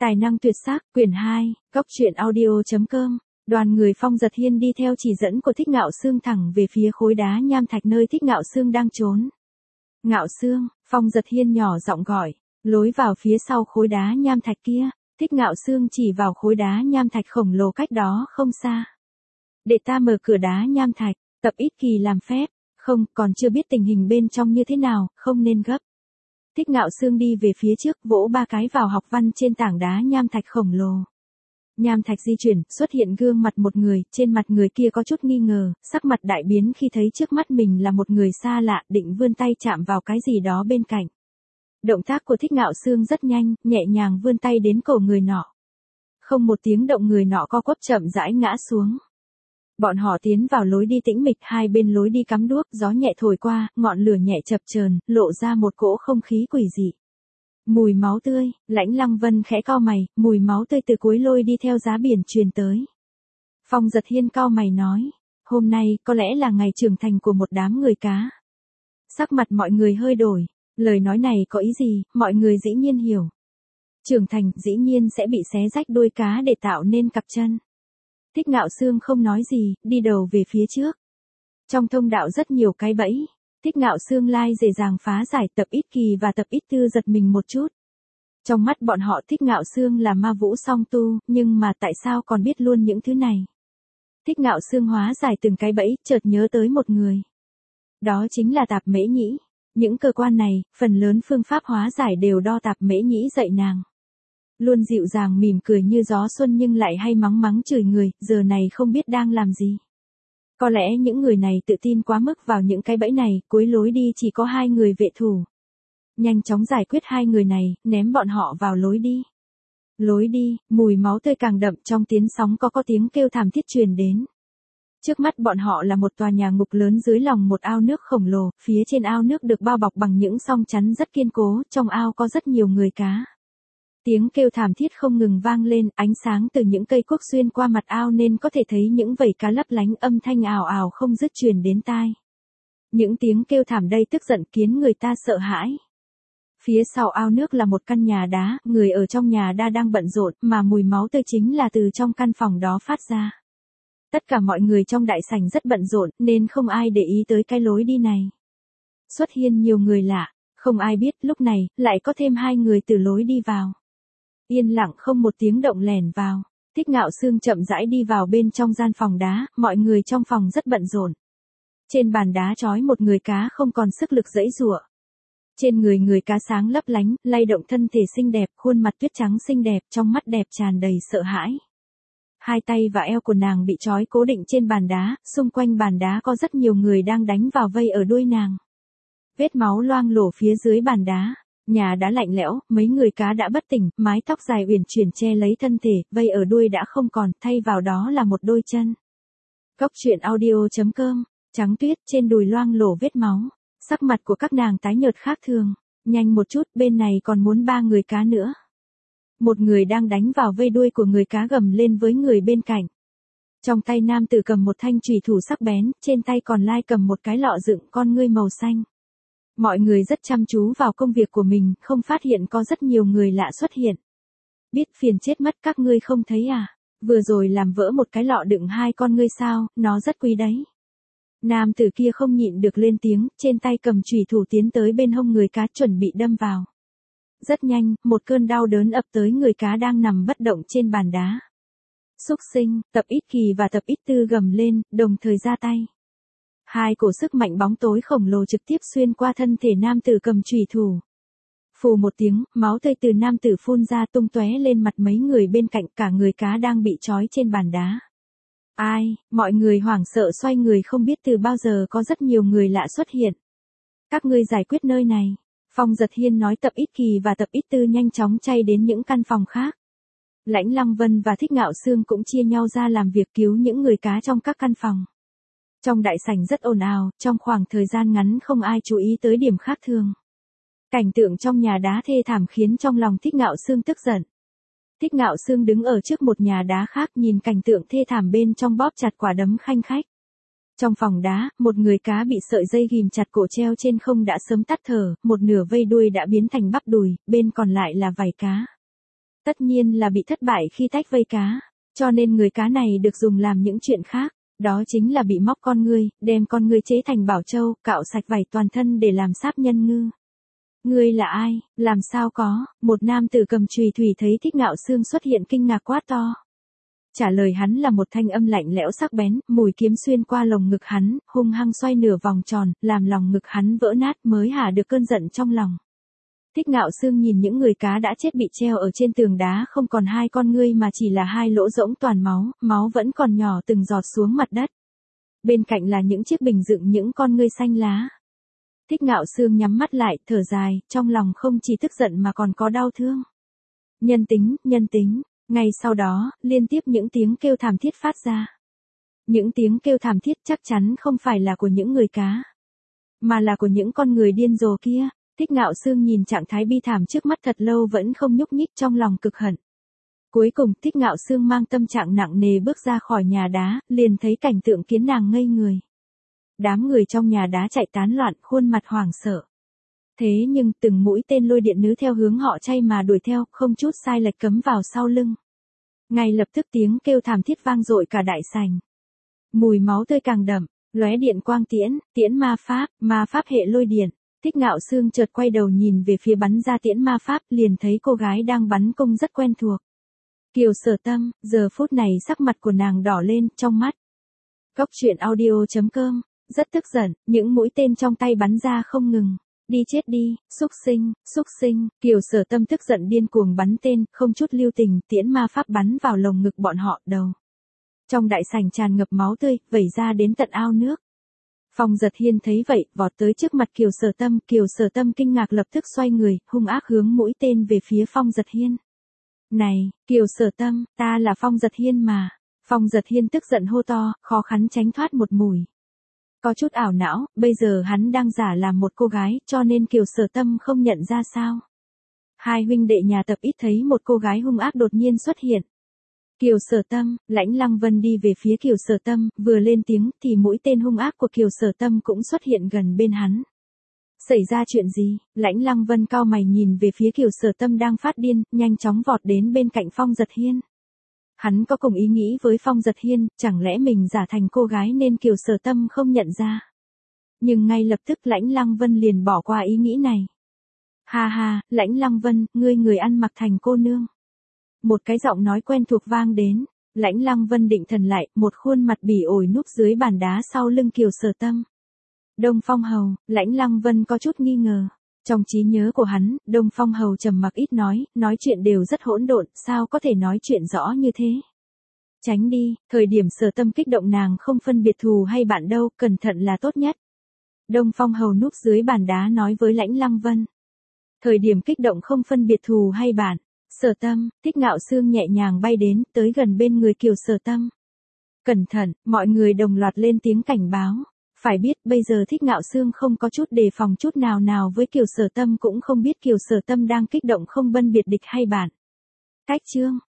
Tài năng tuyệt sắc, quyển 2, góc truyện audio.com. Đoàn người Phong Giật Hiên đi theo chỉ dẫn của Thích Ngạo Xương thẳng về phía khối đá nham thạch nơi Thích Ngạo Xương đang trốn. Ngạo Xương, Phong Giật Hiên nhỏ giọng gọi, lối vào phía sau khối đá nham thạch kia. Thích Ngạo Xương chỉ vào khối đá nham thạch khổng lồ cách đó không xa. Để ta mở cửa đá nham thạch, Tập Ít Kỳ làm phép. Không, còn chưa biết tình hình bên trong như thế nào, không nên gấp. Thích Ngạo Xương đi về phía trước, vỗ 3 cái vào học văn trên tảng đá nham thạch khổng lồ. Nham thạch di chuyển, xuất hiện gương mặt một người, trên mặt người kia có chút nghi ngờ, sắc mặt đại biến khi thấy trước mắt mình là một người xa lạ, định vươn tay chạm vào cái gì đó bên cạnh. Động tác của Thích Ngạo Xương rất nhanh, nhẹ nhàng vươn tay đến cổ người nọ. Không một tiếng động, người nọ co quắp chậm rãi ngã xuống. Bọn họ tiến vào lối đi tĩnh mịch, hai bên lối đi cắm đuốc, gió nhẹ thổi qua, ngọn lửa nhẹ chập chờn, lộ ra một cỗ không khí quỷ dị. Mùi máu tươi, Lãnh Lăng Vân khẽ cau mày, mùi máu tươi từ cuối lối đi theo giá biển truyền tới. Phong Giật Hiên cau mày nói, hôm nay có lẽ là ngày trưởng thành của một đám người cá. Sắc mặt mọi người hơi đổi, lời nói này có ý gì, mọi người dĩ nhiên hiểu. Trưởng thành dĩ nhiên sẽ bị xé rách đuôi cá để tạo nên cặp chân. Thích Ngạo Xương không nói gì, đi đầu về phía trước. Trong thông đạo rất nhiều cái bẫy. Thích Ngạo Xương lai dễ dàng phá giải. Tập Ít Kỳ và Tập Ít Tư giật mình một chút. Trong mắt bọn họ Thích Ngạo Xương là ma vũ song tu, nhưng mà tại sao còn biết luôn những thứ này? Thích Ngạo Xương hóa giải từng cái bẫy, chợt nhớ tới một người. Đó chính là Tạp Mễ Nhĩ. Những cơ quan này, phần lớn phương pháp hóa giải đều do Tạp Mễ Nhĩ dạy nàng. Luôn dịu dàng mỉm cười như gió xuân nhưng lại hay mắng mắng chửi người, giờ này không biết đang làm gì. Có lẽ những người này tự tin quá mức vào những cái bẫy này, cuối lối đi chỉ có 2 người vệ thủ. Nhanh chóng giải quyết 2 người này, ném bọn họ vào lối đi. Lối đi, mùi máu tươi càng đậm, trong tiếng sóng có tiếng kêu thảm thiết truyền đến. Trước mắt bọn họ là một tòa nhà ngục lớn dưới lòng một ao nước khổng lồ, phía trên ao nước được bao bọc bằng những song chắn rất kiên cố, trong ao có rất nhiều người cá. Tiếng kêu thảm thiết không ngừng vang lên, ánh sáng từ những cây cuốc xuyên qua mặt ao nên có thể thấy những vảy cá lấp lánh, âm thanh ào ào không dứt truyền đến tai. Những tiếng kêu thảm đây tức giận khiến người ta sợ hãi. Phía sau ao nước là một căn nhà đá, người ở trong nhà đá đang bận rộn, mà mùi máu tươi chính là từ trong căn phòng đó phát ra. Tất cả mọi người trong đại sảnh rất bận rộn, nên không ai để ý tới cái lối đi này. Xuất hiện nhiều người lạ, không ai biết lúc này, lại có thêm 2 người từ lối đi vào. Yên lặng không một tiếng động lẻn vào. Thích Ngạo Xương chậm rãi đi vào bên trong gian phòng đá, mọi người trong phòng rất bận rộn. Trên bàn đá trói một người cá không còn sức lực giãy giụa. Trên người người cá sáng lấp lánh, lay động thân thể xinh đẹp, khuôn mặt tuyết trắng xinh đẹp, trong mắt đẹp tràn đầy sợ hãi. 2 tay và eo của nàng bị trói cố định trên bàn đá, xung quanh bàn đá có rất nhiều người đang đánh vào vây ở đuôi nàng. Vết máu loang lổ phía dưới bàn đá. Nhà đá lạnh lẽo, mấy người cá đã bất tỉnh, mái tóc dài uyển chuyển che lấy thân thể, vây ở đuôi đã không còn, thay vào đó là một đôi chân. Góc truyện audio.com, trắng tuyết, trên đùi loang lổ vết máu, sắc mặt của các nàng tái nhợt khác thường. Nhanh một chút, bên này còn muốn 3 người cá nữa. Một người đang đánh vào vây đuôi của người cá gầm lên với người bên cạnh. Trong tay nam tử cầm một thanh chùy thủ sắc bén, trên tay còn lai cầm một cái lọ dựng con ngươi màu xanh. Mọi người rất chăm chú vào công việc của mình, không phát hiện có rất nhiều người lạ xuất hiện. Biết phiền chết mất, các ngươi không thấy à? Vừa rồi làm vỡ một cái lọ đựng 2 con ngươi sao, nó rất quý đấy. Nam tử kia không nhịn được lên tiếng, trên tay cầm chùy thủ tiến tới bên hông người cá chuẩn bị đâm vào. Rất nhanh, một cơn đau đớn ập tới người cá đang nằm bất động trên bàn đá. Xúc sinh, Tập Ít Kỳ và Tập Ít Tư gầm lên, đồng thời ra tay. 2 cổ sức mạnh bóng tối khổng lồ trực tiếp xuyên qua thân thể nam tử cầm chùy thủ. Phù một tiếng, máu tươi từ nam tử phun ra tung tóe lên mặt mấy người bên cạnh, cả người cá đang bị trói trên bàn đá. Ai, mọi người hoảng sợ xoay người, không biết từ bao giờ có rất nhiều người lạ xuất hiện. Các ngươi giải quyết nơi này. Phong Giật Hiên nói. Tập Ít Kỳ và Tập Ít Tư nhanh chóng chay đến những căn phòng khác. Lãnh Lăng Vân và Thích Ngạo Xương cũng chia nhau ra làm việc cứu những người cá trong các căn phòng. Trong đại sảnh rất ồn ào, trong khoảng thời gian ngắn không ai chú ý tới điểm khác thường. Cảnh tượng trong nhà đá thê thảm khiến trong lòng Thích Ngạo Xương tức giận. Thích Ngạo Xương đứng ở trước một nhà đá khác nhìn cảnh tượng thê thảm bên trong bóp chặt quả đấm khanh khách. Trong phòng đá, một người cá bị sợi dây ghìm chặt cổ treo trên không đã sớm tắt thở, một nửa vây đuôi đã biến thành bắp đùi, bên còn lại là vảy cá. Tất nhiên là bị thất bại khi tách vây cá, cho nên người cá này được dùng làm những chuyện khác, đó chính là bị móc con ngươi, đem con ngươi chế thành bảo châu, cạo sạch vảy toàn thân để làm sáp nhân ngư. Ngươi là ai, làm sao có, một nam tử cầm chùy thủy thấy Thích Ngạo Xương xuất hiện kinh ngạc quát to. Trả lời hắn là một thanh âm lạnh lẽo sắc bén, mũi kiếm xuyên qua lồng ngực hắn, hung hăng xoay nửa vòng tròn, làm lòng ngực hắn vỡ nát mới hả được cơn giận trong lòng. Thích Ngạo Xương nhìn những người cá đã chết bị treo ở trên tường đá không còn hai con ngươi mà chỉ là hai lỗ rỗng toàn máu, máu vẫn còn nhỏ từng giọt xuống mặt đất. Bên cạnh là những chiếc bình dựng những con ngươi xanh lá. Thích Ngạo Xương nhắm mắt lại, thở dài, trong lòng không chỉ tức giận mà còn có đau thương. Nhân tính. Ngay sau đó, liên tiếp những tiếng kêu thảm thiết phát ra. Những tiếng kêu thảm thiết chắc chắn không phải là của những người cá, mà là của những con người điên rồ kia. Thích Ngạo Xương nhìn trạng thái bi thảm trước mắt thật lâu vẫn không nhúc nhích, trong lòng cực hận. Cuối cùng Thích Ngạo Xương mang tâm trạng nặng nề bước ra khỏi nhà đá, liền thấy cảnh tượng khiến nàng ngây người. Đám người trong nhà đá chạy tán loạn, khuôn mặt hoảng sợ. Thế nhưng từng mũi tên lôi điện nứ theo hướng họ chay mà đuổi theo, không chút sai lệch cấm vào sau lưng. Ngay lập tức tiếng kêu thảm thiết vang dội cả đại sảnh. Mùi máu tươi càng đậm, lóe điện quang tiễn ma pháp hệ lôi điện. Thích Ngạo Xương chợt quay đầu nhìn về phía bắn ra tiễn ma pháp, liền thấy cô gái đang bắn cung rất quen thuộc. Kiều Sở Tâm, giờ phút này sắc mặt của nàng đỏ lên, trong mắt. Góc truyện audio.com, rất tức giận, những mũi tên trong tay bắn ra không ngừng. Đi chết đi, xúc sinh, Kiều Sở Tâm tức giận điên cuồng bắn tên, không chút lưu tình, tiễn ma pháp bắn vào lồng ngực bọn họ, đầu. Trong đại sảnh tràn ngập máu tươi, vẩy ra đến tận ao nước. Phong Giật Hiên thấy vậy, vọt tới trước mặt Kiều Sở Tâm kinh ngạc lập tức xoay người, hung ác hướng mũi tên về phía Phong Giật Hiên. Này, Kiều Sở Tâm, ta là Phong Giật Hiên mà. Phong Giật Hiên tức giận hô to, khó khăn tránh thoát một mùi. Có chút ảo não, bây giờ hắn đang giả làm một cô gái, cho nên Kiều Sở Tâm không nhận ra sao. Hai huynh đệ nhà tập ít thấy một cô gái hung ác đột nhiên xuất hiện. Kiều Sở Tâm, Lãnh Lăng Vân đi về phía Kiều Sở Tâm, vừa lên tiếng thì mũi tên hung ác của Kiều Sở Tâm cũng xuất hiện gần bên hắn. Xảy ra chuyện gì? Lãnh Lăng Vân cau mày nhìn về phía Kiều Sở Tâm đang phát điên, nhanh chóng vọt đến bên cạnh Phong Giật Hiên. Hắn có cùng ý nghĩ với Phong Giật Hiên, chẳng lẽ mình giả thành cô gái nên Kiều Sở Tâm không nhận ra. Nhưng ngay lập tức Lãnh Lăng Vân liền bỏ qua ý nghĩ này. Ha ha, Lãnh Lăng Vân, ngươi người ăn mặc thành cô nương. Một cái giọng nói quen thuộc vang đến. Lãnh Lăng Vân định thần lại, một khuôn mặt bỉ ổi núp dưới bàn đá sau lưng Kiều Sở Tâm. Đông Phong Hầu, Lãnh Lăng Vân có chút nghi ngờ. Trong trí nhớ của hắn, Đông Phong Hầu trầm mặc ít nói chuyện đều rất hỗn độn, sao có thể nói chuyện rõ như thế. Tránh đi, thời điểm Sở Tâm kích động nàng không phân biệt thù hay bạn đâu, cẩn thận là tốt nhất. Đông Phong Hầu núp dưới bàn đá nói với Lãnh Lăng Vân. Thời điểm kích động không phân biệt thù hay bạn. Sở Tâm, Thích Ngạo Xương nhẹ nhàng bay đến, tới gần bên người Kiều Sở Tâm. Cẩn thận, mọi người đồng loạt lên tiếng cảnh báo. Phải biết bây giờ Thích Ngạo Xương không có chút đề phòng chút nào với Kiều Sở Tâm, cũng không biết Kiều Sở Tâm đang kích động không phân biệt địch hay bạn. Cách chương.